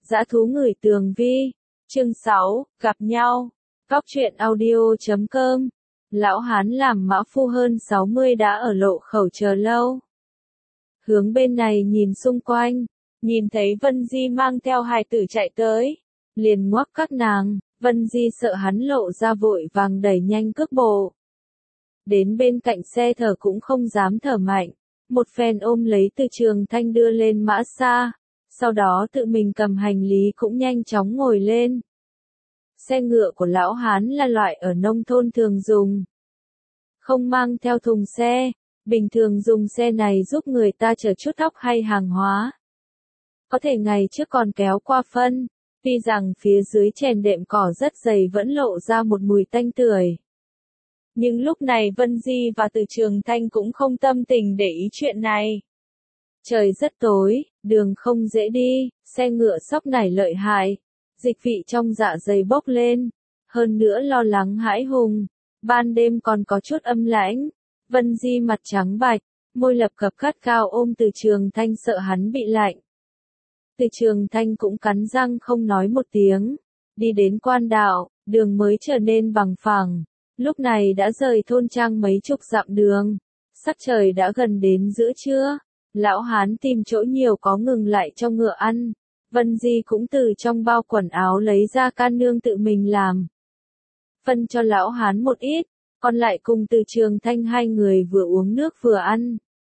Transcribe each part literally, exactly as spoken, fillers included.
Dã thú ngửi tường vi. Chương sáu, gặp nhau. Góc truyện audio chấm com. Lão hán làm mã phu hơn sáu mươi đã ở lộ khẩu chờ lâu. Hướng bên này nhìn xung quanh, nhìn thấy Vân Di mang theo hài tử chạy tới, liền ngoắc các nàng. Vân Di sợ hắn lộ ra vội vàng đẩy nhanh cước bộ. Đến bên cạnh xe thở cũng không dám thở mạnh, một phen ôm lấy Từ Trường Thanh đưa lên mã xa, sau đó tự mình cầm hành lý cũng nhanh chóng ngồi lên. Xe ngựa của lão hán là loại ở nông thôn thường dùng, không mang theo thùng xe, bình thường dùng xe này giúp người ta chở chút thóc hay hàng hóa. Có thể ngày trước còn kéo qua phân, tuy rằng phía dưới chèn đệm cỏ rất dày vẫn lộ ra một mùi tanh tưởi. Nhưng lúc này Vân Di và Từ Trường Thanh cũng không tâm tình để ý chuyện này. Trời rất tối, đường không dễ đi, xe ngựa sóc nảy lợi hại, dịch vị trong dạ dày bốc lên, hơn nữa lo lắng hãi hùng, ban đêm còn có chút âm lãnh. Vân Di mặt trắng bạch, môi lập cập gắt cao ôm Từ Trường Thanh sợ hắn bị lạnh. Từ Trường Thanh cũng cắn răng không nói một tiếng, đi đến quan đạo, đường mới trở nên bằng phẳng. Lúc này đã rời thôn trang mấy chục dặm đường, sắc trời đã gần đến giữa trưa, lão hán tìm chỗ nhiều có ngừng lại cho ngựa ăn. Vân Di cũng từ trong bao quần áo lấy ra can nương tự mình làm. Phân cho lão hán một ít, còn lại cùng Từ Trường Thanh hai người vừa uống nước vừa ăn.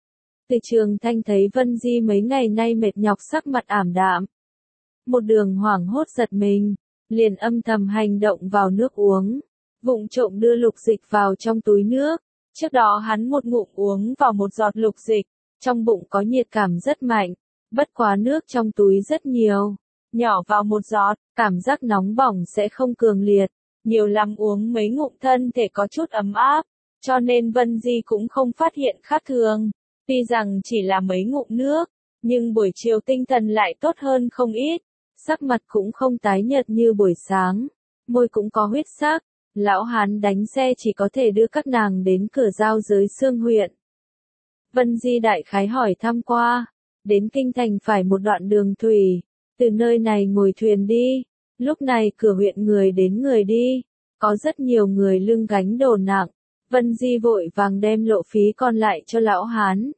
Từ Trường Thanh thấy Vân Di mấy ngày nay mệt nhọc sắc mặt ảm đạm. Một đường hoảng hốt giật mình, liền âm thầm hành động vào nước uống, vụng trộm đưa lục dịch vào trong túi nước. Trước đó hắn một ngụm uống vào một giọt lục dịch, trong bụng có nhiệt cảm rất mạnh, bất quá nước trong túi rất nhiều, nhỏ vào một giọt, cảm giác nóng bỏng sẽ không cường liệt, nhiều lắm uống mấy ngụm thân thể có chút ấm áp, cho nên Vân Di cũng không phát hiện khác thường. Tuy rằng chỉ là mấy ngụm nước, nhưng buổi chiều tinh thần lại tốt hơn không ít, sắc mặt cũng không tái nhợt như buổi sáng, môi cũng có huyết sắc. Lão hán đánh xe chỉ có thể đưa các nàng đến cửa giao giới Xương huyện. Vân Di đại khái hỏi thăm qua, đến kinh thành phải một đoạn đường thủy, từ nơi này ngồi thuyền đi. Lúc này cửa huyện người đến người đi, có rất nhiều người lưng gánh đồ nặng. Vân Di vội vàng đem lộ phí còn lại cho lão hán,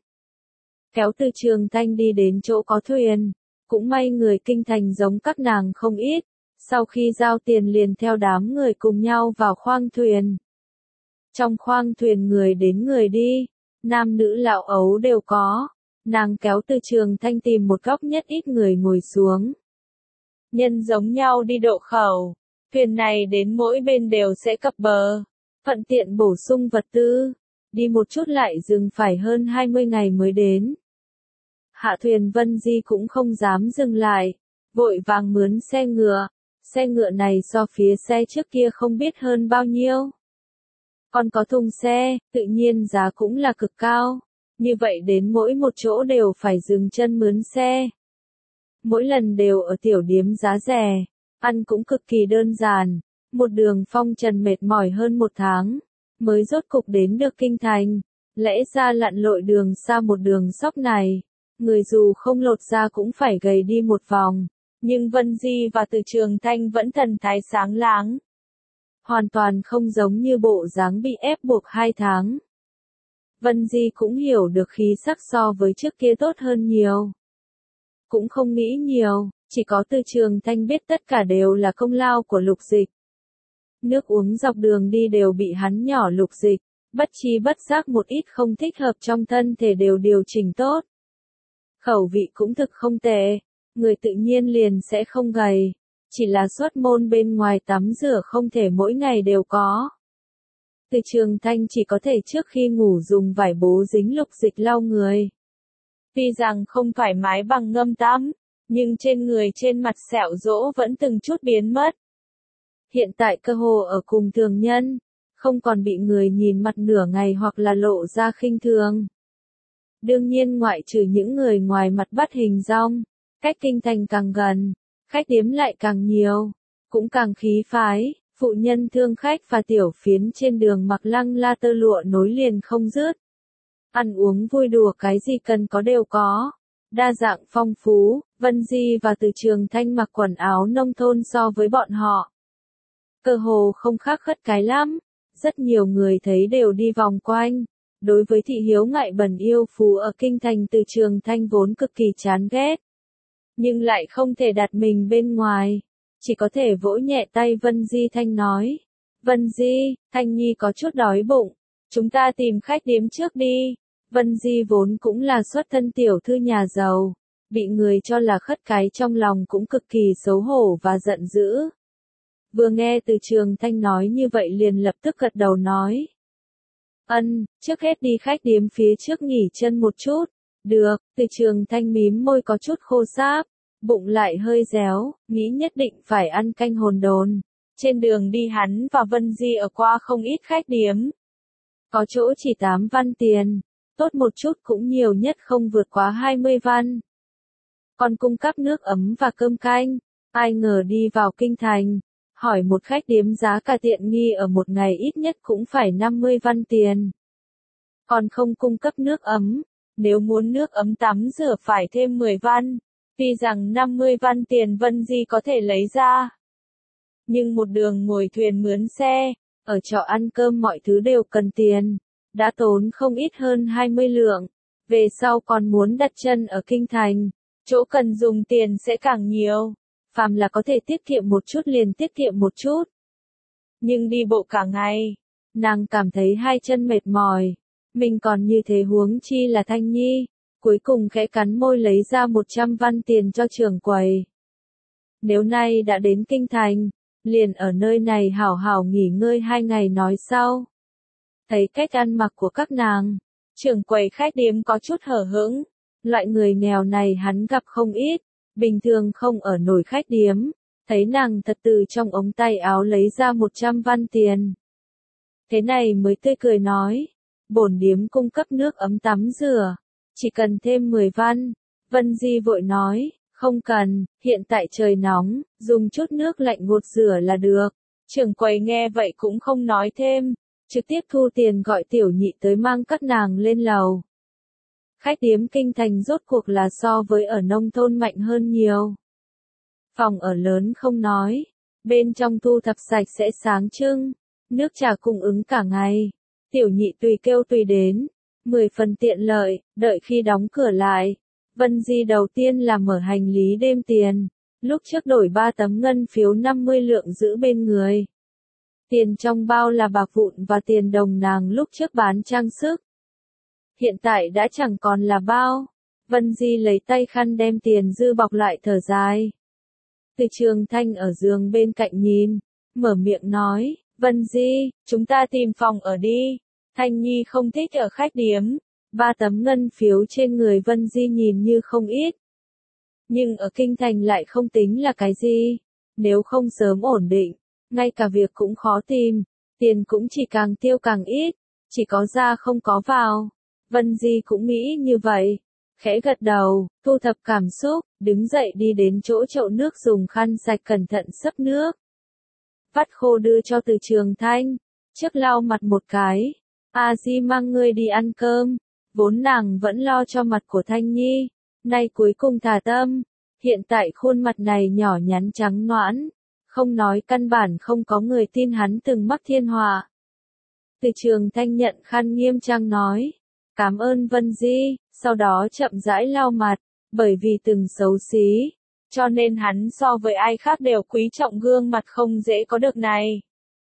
kéo Từ Trường Thanh đi đến chỗ có thuyền. Cũng may người kinh thành giống các nàng không ít, sau khi giao tiền liền theo đám người cùng nhau vào khoang thuyền. Trong khoang thuyền người đến người đi, nam nữ lão ấu đều có. Nàng kéo Từ Trường Thanh tìm một góc nhất ít người ngồi xuống. Nhân giống nhau đi độ khẩu, thuyền này đến mỗi bên đều sẽ cập bờ, thuận tiện bổ sung vật tư, đi một chút lại dừng phải hơn hai mươi ngày mới đến. Hạ thuyền Vân Di cũng không dám dừng lại, vội vàng mướn xe ngựa. Xe ngựa này so phía xe trước kia không biết hơn bao nhiêu. Còn có thùng xe, tự nhiên giá cũng là cực cao. Như vậy đến mỗi một chỗ đều phải dừng chân mướn xe. Mỗi lần đều ở tiểu điếm giá rẻ, ăn cũng cực kỳ đơn giản. Một đường phong trần mệt mỏi hơn một tháng, mới rốt cục đến được kinh thành. Lẽ ra lặn lội đường xa một đường sóc này, người dù không lột ra cũng phải gầy đi một vòng. Nhưng Vân Di và Từ Trường Thanh vẫn thần thái sáng láng. Hoàn toàn không giống như bộ dáng bị ép buộc hai tháng. Vân Di cũng hiểu được khí sắc so với trước kia tốt hơn nhiều. Cũng không nghĩ nhiều, chỉ có Từ Trường Thanh biết tất cả đều là công lao của lục dịch. Nước uống dọc đường đi đều bị hắn nhỏ lục dịch, bất chi bất giác một ít không thích hợp trong thân thể đều điều chỉnh tốt. Khẩu vị cũng thực không tệ. Người tự nhiên liền sẽ không gầy, chỉ là xuất môn bên ngoài tắm rửa không thể mỗi ngày đều có. Từ Trường Thanh chỉ có thể trước khi ngủ dùng vải bố dính lục dịch lau người. Tuy rằng không thoải mái bằng ngâm tắm, nhưng trên người trên mặt sẹo rỗ vẫn từng chút biến mất. Hiện tại cơ hồ ở cùng thường nhân, không còn bị người nhìn mặt nửa ngày hoặc là lộ ra khinh thường. Đương nhiên ngoại trừ những người ngoài mặt bắt hình dong. Cách kinh thành càng gần, khách điếm lại càng nhiều, cũng càng khí phái, phụ nhân thương khách và tiểu phiến trên đường mặc lăng la tơ lụa nối liền không dứt. Ăn uống vui đùa cái gì cần có đều có. đa dạng phong phú, Vân Di và Từ Trường Thanh mặc quần áo nông thôn so với bọn họ. Cơ hồ không khác khất cái lắm, rất nhiều người thấy đều đi vòng quanh. Đối với thị hiếu ngại bẩn yêu phú ở kinh thành Từ Trường Thanh vốn cực kỳ chán ghét. Nhưng lại không thể đặt mình bên ngoài, chỉ có thể vỗ nhẹ tay Vân Di Thanh nói. Vân Di, Thanh Nhi có chút đói bụng, chúng ta tìm khách điếm trước đi. Vân Di vốn cũng là xuất thân tiểu thư nhà giàu, bị người cho là khất cái trong lòng cũng cực kỳ xấu hổ và giận dữ. Vừa nghe Từ Trường Thanh nói như vậy liền lập tức gật đầu nói. Ân, trước hết đi khách điếm phía trước nghỉ chân một chút. Được, Từ Trường Thanh mím môi có chút khô sáp, bụng lại hơi réo, nghĩ nhất định phải ăn canh hồn đồn. Trên đường đi hắn và Vân Di ở qua không ít khách điếm. Có chỗ chỉ tám văn tiền, tốt một chút cũng nhiều nhất không vượt quá hai mươi văn. Còn cung cấp nước ấm và cơm canh, ai ngờ đi vào kinh thành, hỏi một khách điếm giá cả tiện nghi ở một ngày ít nhất cũng phải năm mươi văn tiền. Còn không cung cấp nước ấm, nếu muốn nước ấm tắm rửa phải thêm mười văn, tuy rằng năm mươi văn tiền Vân Di có thể lấy ra. Nhưng một đường ngồi thuyền mướn xe, ở trọ ăn cơm mọi thứ đều cần tiền, đã tốn không ít hơn hai mươi lượng, về sau còn muốn đặt chân ở kinh thành, chỗ cần dùng tiền sẽ càng nhiều, phàm là có thể tiết kiệm một chút liền tiết kiệm một chút. Nhưng đi bộ cả ngày, nàng cảm thấy hai chân mệt mỏi, mình còn như thế huống chi là Thanh Nhi, cuối cùng khẽ cắn môi lấy ra một trăm văn tiền cho trưởng quầy. Nếu nay đã đến kinh thành, liền ở nơi này hảo hảo nghỉ ngơi hai ngày nói sau. Thấy cách ăn mặc của các nàng, trưởng quầy khách điếm có chút hở hững, loại người nghèo này hắn gặp không ít, bình thường không ở nổi khách điếm, thấy nàng thật từ trong ống tay áo lấy ra một trăm văn tiền. Thế này mới tươi cười nói, bổn điếm cung cấp nước ấm tắm rửa, chỉ cần thêm mười văn. Vân Di vội nói, không cần, hiện tại trời nóng, dùng chút nước lạnh gột rửa là được. Trưởng quầy nghe vậy cũng không nói thêm, trực tiếp thu tiền gọi tiểu nhị tới mang các nàng lên lầu. Khách điếm kinh thành rốt cuộc là so với ở nông thôn mạnh hơn nhiều. Phòng ở lớn không nói, bên trong thu thập sạch sẽ sáng trưng, nước trà cung ứng cả ngày, tiểu nhị tùy kêu tùy đến, mười phần tiện lợi, đợi khi đóng cửa lại. Vân Di đầu tiên là mở hành lý đêm tiền, lúc trước đổi ba tấm ngân phiếu năm mươi lượng giữ bên người. Tiền trong bao là bạc vụn và tiền đồng nàng lúc trước bán trang sức. Hiện tại đã chẳng còn là bao. Vân Di lấy tay khăn đem tiền dư bọc lại thở dài. Từ Trường Thanh ở giường bên cạnh nhìn, mở miệng nói, Vân Di, chúng ta tìm phòng ở đi. Thanh Nhi không thích ở khách điếm. Ba tấm ngân phiếu trên người Vân Di nhìn như không ít. Nhưng ở kinh thành lại không tính là cái gì. Nếu không sớm ổn định, ngay cả việc cũng khó tìm, tiền cũng chỉ càng tiêu càng ít, chỉ có ra không có vào. Vân Di cũng nghĩ như vậy, khẽ gật đầu, thu thập cảm xúc, đứng dậy đi đến chỗ chậu nước dùng khăn sạch cẩn thận xấp nước. Vắt khô đưa cho Từ Trường Thanh, trước lau mặt một cái, A Di mang ngươi đi ăn cơm. Vốn nàng vẫn lo cho mặt của Thanh Nhi, nay cuối cùng thả tâm, hiện tại khuôn mặt này nhỏ nhắn trắng nõn, không nói căn bản không có người tin hắn từng mắc thiên họa. Từ Trường Thanh nhận khăn nghiêm trang nói, cảm ơn Vân Di, sau đó chậm rãi lau mặt, bởi vì từng xấu xí, cho nên hắn so với ai khác đều quý trọng gương mặt không dễ có được này.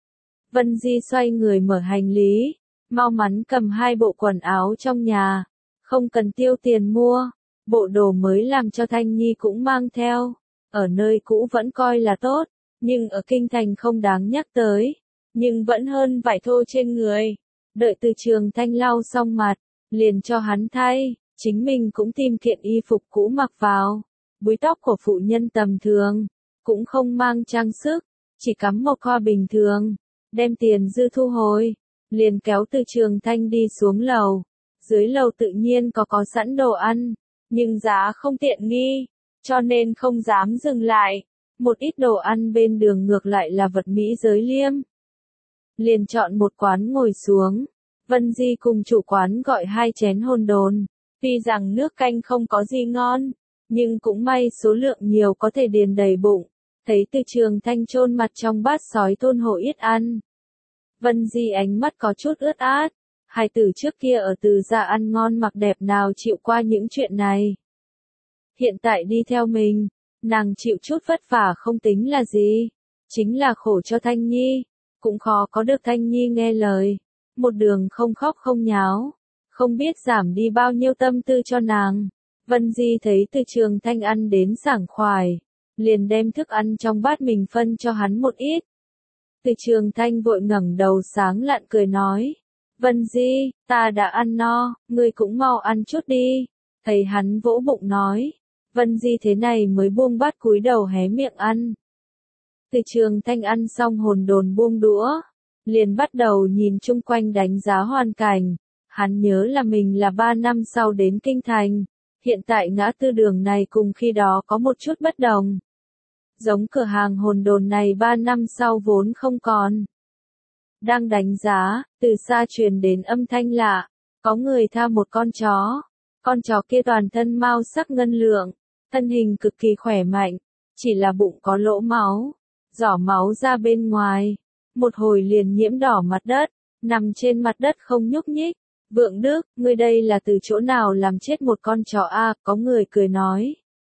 Vân Di xoay người mở hành lý. Mau mắn cầm hai bộ quần áo trong nhà, không cần tiêu tiền mua, bộ đồ mới làm cho Thanh Nhi cũng mang theo, ở nơi cũ vẫn coi là tốt, nhưng ở kinh thành không đáng nhắc tới, nhưng vẫn hơn vải thô trên người. Đợi Từ Trường Thanh lau xong mặt, liền cho hắn thay, chính mình cũng tìm kiện y phục cũ mặc vào, búi tóc của phụ nhân tầm thường, cũng không mang trang sức, chỉ cắm một hoa bình thường, đem tiền dư thu hồi. Liền kéo Từ Trường Thanh đi xuống lầu, dưới lầu tự nhiên có có sẵn đồ ăn, nhưng giá không tiện nghi, cho nên không dám dừng lại, một ít đồ ăn bên đường ngược lại là vật mỹ giới liêm. Liền chọn một quán ngồi xuống, Vân Di cùng chủ quán gọi hai chén hồn đồn, Tuy rằng nước canh không có gì ngon, nhưng cũng may số lượng nhiều có thể điền đầy bụng. Thấy Từ Trường Thanh chôn mặt trong bát sói Tôn Hổ Yết ăn. Vân Di ánh mắt có chút ướt át. Hai tử trước kia ở Từ gia ăn ngon mặc đẹp nào chịu qua những chuyện này. Hiện tại đi theo mình, nàng chịu chút vất vả không tính là gì. Chính là khổ cho Thanh Nhi. Cũng khó có được Thanh Nhi nghe lời. Một đường không khóc không nháo. Không biết giảm đi bao nhiêu tâm tư cho nàng. Vân Di thấy Từ Trường Thanh ăn đến sảng khoái, liền đem thức ăn trong bát mình phân cho hắn một ít. Từ Trường Thanh vội ngẩng đầu sáng lạn cười nói, Vân Di, ta đã ăn no, ngươi cũng mau ăn chút đi. Thấy hắn vỗ bụng nói, Vân Di thế này mới buông bát cúi đầu hé miệng ăn. Từ Trường Thanh ăn xong hồn đồn buông đũa, liền bắt đầu nhìn chung quanh đánh giá hoàn cảnh. Hắn nhớ là mình là ba năm sau đến Kinh Thành. Hiện tại ngã tư đường này cùng khi đó có một chút bất đồng. Giống cửa hàng hồn đồn này ba năm sau vốn không còn. Đang đánh giá, từ xa truyền đến âm thanh lạ. Có người tha một con chó. Con chó kia toàn thân mao sắc ngân lượng. Thân hình cực kỳ khỏe mạnh. Chỉ là bụng có lỗ máu. Giỏ máu ra bên ngoài. Một hồi liền nhiễm đỏ mặt đất. Nằm trên mặt đất không nhúc nhích. Vượng Đức, ngươi đây là từ chỗ nào làm chết một con chó a? À, có người cười nói.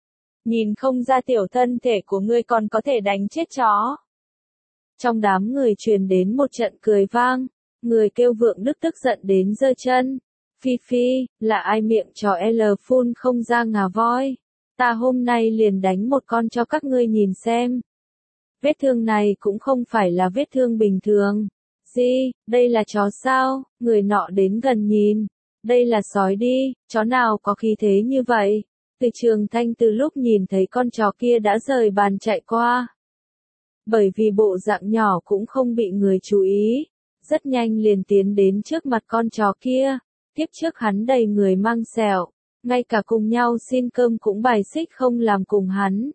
Nhìn không ra tiểu thân thể của ngươi còn có thể đánh chết chó. Trong đám người truyền đến một trận cười vang, người kêu Vượng Đức tức giận đến giơ chân. Phi Phi, là ai miệng chó L phun không ra ngà voi. Ta hôm nay liền đánh một con cho các ngươi nhìn xem. Vết thương này cũng không phải là vết thương bình thường. Gì, đây là chó sao? Người nọ đến gần nhìn. Đây là sói đi, chó nào có khí thế như vậy? Từ Trường Thanh từ lúc nhìn thấy con chó kia đã rời bàn chạy qua. Bởi vì bộ dạng nhỏ cũng không bị người chú ý. Rất nhanh liền tiến đến trước mặt con chó kia. Tiếp trước hắn đầy người mang sẹo. Ngay cả cùng nhau xin cơm cũng bài xích không làm cùng hắn.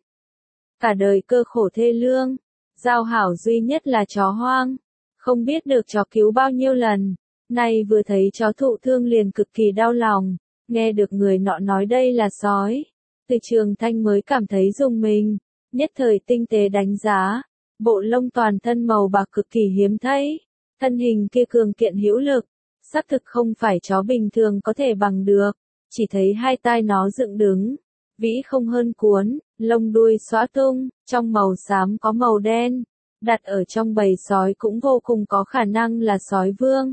Cả đời cơ khổ thê lương. Giao hảo duy nhất là chó hoang. Không biết được chó cứu bao nhiêu lần, nay vừa thấy chó thụ thương liền cực kỳ đau lòng, nghe được người nọ nói đây là sói. Từ Trường Thanh mới cảm thấy rùng mình, nhất thời tinh tế đánh giá, bộ lông toàn thân màu bạc cực kỳ hiếm thấy, thân hình kia cường kiện hữu lực, xác thực không phải chó bình thường có thể bằng được, chỉ thấy hai tai nó dựng đứng, vĩ không hơn cuốn, lông đuôi xõa tung, trong màu xám có màu đen. Đặt ở trong bầy sói cũng vô cùng có khả năng là sói vương.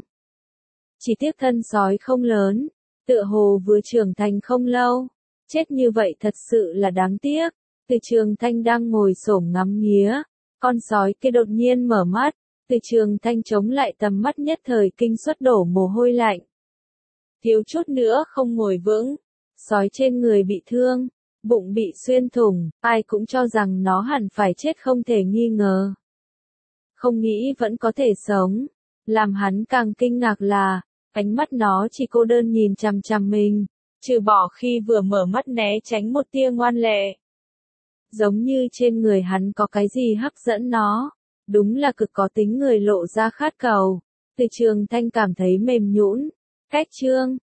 Chỉ tiếc thân sói không lớn, tựa hồ vừa trưởng thành không lâu. Chết như vậy thật sự là đáng tiếc. Từ Trường Thanh đang ngồi xổm ngắm nghía. Con sói kia đột nhiên mở mắt. Từ Trường Thanh chống lại tầm mắt nhất thời kinh suất đổ mồ hôi lạnh. Thiếu chút nữa không ngồi vững. Sói trên người bị thương, bụng bị xuyên thủng, ai cũng cho rằng nó hẳn phải chết không thể nghi ngờ. Không nghĩ vẫn có thể sống. Làm hắn càng kinh ngạc là, ánh mắt nó chỉ cô đơn nhìn chằm chằm mình, trừ bỏ khi vừa mở mắt né tránh một tia ngoan lệ. Giống như trên người hắn có cái gì hấp dẫn nó, đúng là cực có tính người lộ ra khát cầu. Từ Trường Thanh cảm thấy mềm nhũn. Cách chương,